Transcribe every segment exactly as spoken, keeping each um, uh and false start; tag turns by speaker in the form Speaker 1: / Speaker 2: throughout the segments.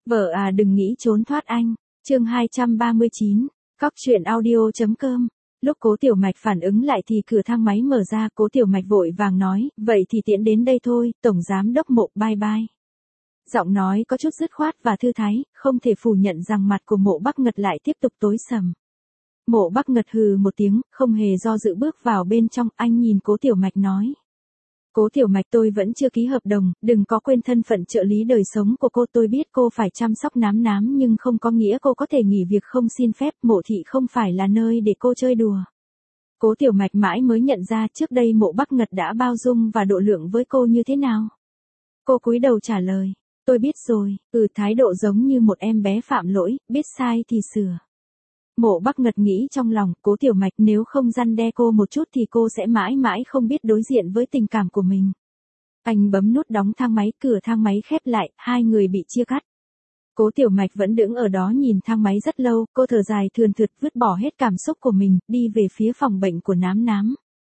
Speaker 1: Vợ à đừng nghĩ trốn thoát anh. Chương hai trăm ba mươi chín. Cóc truyện audio chấm com. Lúc Cố Tiểu Mạch phản ứng lại thì cửa thang máy mở ra, Cố Tiểu Mạch vội vàng nói, vậy thì tiễn đến đây thôi, Tổng Giám Đốc Mộ bye bye. Giọng nói có chút dứt khoát và thư thái, không thể phủ nhận rằng mặt của Mộ Bắc Ngật lại tiếp tục tối sầm. Mộ Bắc Ngật hừ một tiếng, không hề do dự bước vào bên trong, anh nhìn Cố Tiểu Mạch nói. Cố Tiểu Mạch, tôi vẫn chưa ký hợp đồng, đừng có quên thân phận trợ lý đời sống của cô, tôi biết cô phải chăm sóc nám nám nhưng không có nghĩa cô có thể nghỉ việc không xin phép, Mộ thị không phải là nơi để cô chơi đùa. Cố Tiểu Mạch mãi mới nhận ra trước đây Mộ Bắc Ngật đã bao dung và độ lượng với cô như thế nào. Cô cúi đầu trả lời, tôi biết rồi, ừ, thái độ giống như một em bé phạm lỗi, biết sai thì sửa. Mộ Bắc Ngật nghĩ trong lòng, Cố Tiểu Mạch nếu không răn đe cô một chút thì cô sẽ mãi mãi không biết đối diện với tình cảm của mình. Anh bấm nút đóng thang máy, cửa thang máy khép lại, hai người bị chia cắt. Cố Tiểu Mạch vẫn đứng ở đó nhìn thang máy rất lâu, cô thở dài thườn thượt vứt bỏ hết cảm xúc của mình, đi về phía phòng bệnh của nám nám.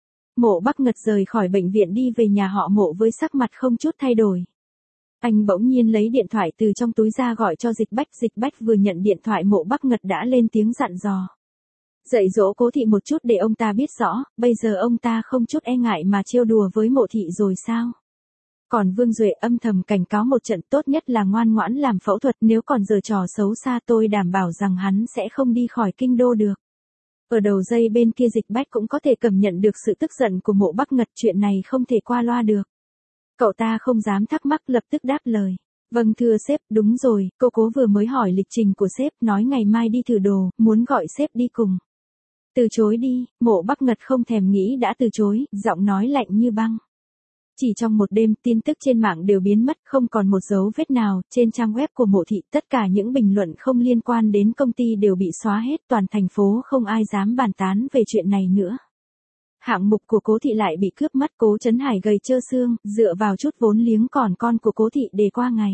Speaker 1: Mộ Bắc Ngật rời khỏi bệnh viện đi về nhà họ Mộ với sắc mặt không chút thay đổi. Anh bỗng nhiên lấy điện thoại từ trong túi ra gọi cho Dịch Bách, Dịch Bách vừa nhận điện thoại Mộ Bắc Ngật đã lên tiếng dặn dò. Dạy dỗ Cố thị một chút để ông ta biết rõ, bây giờ ông ta không chút e ngại mà trêu đùa với Mộ thị rồi sao? Còn Vương Duệ âm thầm cảnh cáo một trận, tốt nhất là ngoan ngoãn làm phẫu thuật, nếu còn giở trò xấu xa tôi đảm bảo rằng hắn sẽ không đi khỏi kinh đô được. Ở đầu dây bên kia Dịch Bách cũng có thể cảm nhận được sự tức giận của Mộ Bắc Ngật, chuyện này không thể qua loa được. Cậu ta không dám thắc mắc, lập tức đáp lời. Vâng thưa sếp, đúng rồi, cô Cố vừa mới hỏi lịch trình của sếp, nói ngày mai đi thử đồ, muốn gọi sếp đi cùng. Từ chối đi, Mộ Bắc Ngật không thèm nghĩ đã từ chối, giọng nói lạnh như băng. Chỉ trong một đêm, tin tức trên mạng đều biến mất, không còn một dấu vết nào, trên trang web của Mộ thị, tất cả những bình luận không liên quan đến công ty đều bị xóa hết, toàn thành phố không ai dám bàn tán về chuyện này nữa. Hạng mục của Cố thị lại bị cướp mất, Cố Trấn Hải gầy trơ xương, dựa vào chút vốn liếng còn con của Cố thị để qua ngày.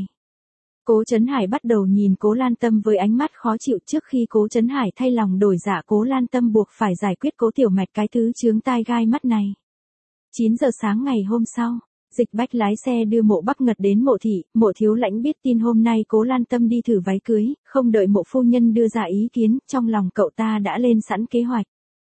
Speaker 1: Cố Trấn Hải bắt đầu nhìn Cố Lan Tâm với ánh mắt khó chịu, trước khi Cố Trấn Hải thay lòng đổi dạ, Cố Lan Tâm buộc phải giải quyết Cố Tiểu Mạch cái thứ chướng tai gai mắt này. chín giờ sáng ngày hôm sau, Dịch Bách lái xe đưa Mộ Bắc Ngật đến Mộ thị, Mộ thiếu lãnh biết tin hôm nay Cố Lan Tâm đi thử váy cưới, không đợi Mộ phu nhân đưa ra ý kiến, trong lòng cậu ta đã lên sẵn kế hoạch.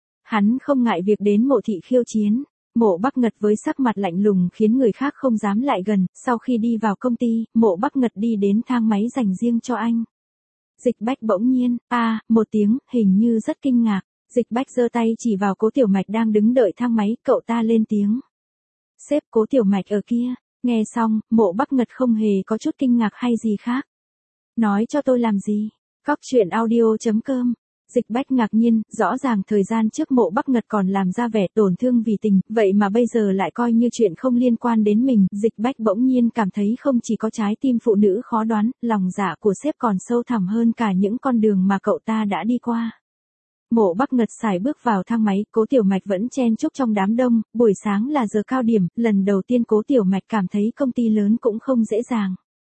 Speaker 1: Hắn không ngại việc đến Mộ thị khiêu chiến. Mộ Bắc Ngật với sắc mặt lạnh lùng khiến người khác không dám lại gần, sau khi đi vào công ty, Mộ Bắc Ngật đi đến thang máy dành riêng cho anh. Dịch Bách bỗng nhiên, a à, một tiếng, hình như rất kinh ngạc. Dịch Bách giơ tay chỉ vào Cố Tiểu Mạch đang đứng đợi thang máy, cậu ta lên tiếng. Sếp, Cố Tiểu Mạch ở kia. Nghe xong, Mộ Bắc Ngật không hề có chút kinh ngạc hay gì khác. Nói cho tôi làm gì? Cóc truyện audio chấm com. Dịch Bách ngạc nhiên, rõ ràng thời gian trước Mộ Bắc Ngật còn làm ra vẻ tổn thương vì tình, vậy mà bây giờ lại coi như chuyện không liên quan đến mình. Dịch Bách bỗng nhiên cảm thấy không chỉ có trái tim phụ nữ khó đoán, lòng dạ của sếp còn sâu thẳm hơn cả những con đường mà cậu ta đã đi qua. Mộ Bắc Ngật sải bước vào thang máy, Cố Tiểu Mạch vẫn chen chúc trong đám đông, buổi sáng là giờ cao điểm, lần đầu tiên Cố Tiểu Mạch cảm thấy công ty lớn cũng không dễ dàng.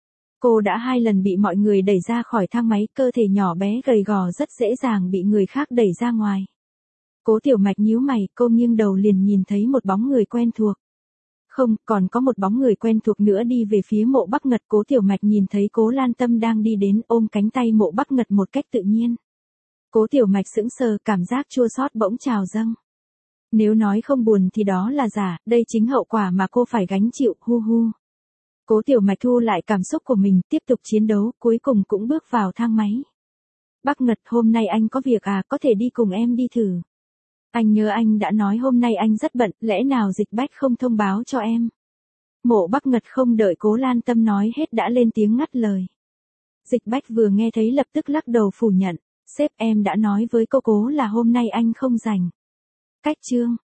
Speaker 1: Cô đã hai lần bị mọi người đẩy ra khỏi thang máy, cơ thể nhỏ bé gầy gò rất dễ dàng bị người khác đẩy ra ngoài. Cố Tiểu Mạch nhíu mày, cô nghiêng đầu liền nhìn thấy một bóng người quen thuộc. Không, còn có một bóng người quen thuộc nữa đi về phía Mộ Bắc Ngật. Cố Tiểu Mạch nhìn thấy Cố Lan Tâm đang đi đến, ôm cánh tay Mộ Bắc Ngật một cách tự nhiên. Cố Tiểu Mạch sững sờ, cảm giác chua xót bỗng trào dâng. Nếu nói không buồn thì đó là giả, đây chính hậu quả mà cô phải gánh chịu, hu hu. Cố Tiểu Mạch thu lại cảm xúc của mình, tiếp tục chiến đấu, cuối cùng cũng bước vào thang máy. Bắc Ngật, hôm nay anh có việc à, có thể đi cùng em đi thử. Anh nhớ anh đã nói hôm nay anh rất bận, lẽ nào Dịch Bách không thông báo cho em? Mộ Bắc Ngật không đợi Cố Lan Tâm nói hết đã lên tiếng ngắt lời. Dịch Bách vừa nghe thấy lập tức lắc đầu phủ nhận. Sếp, em đã nói với cô Cố là hôm nay anh không rảnh. Cách chương.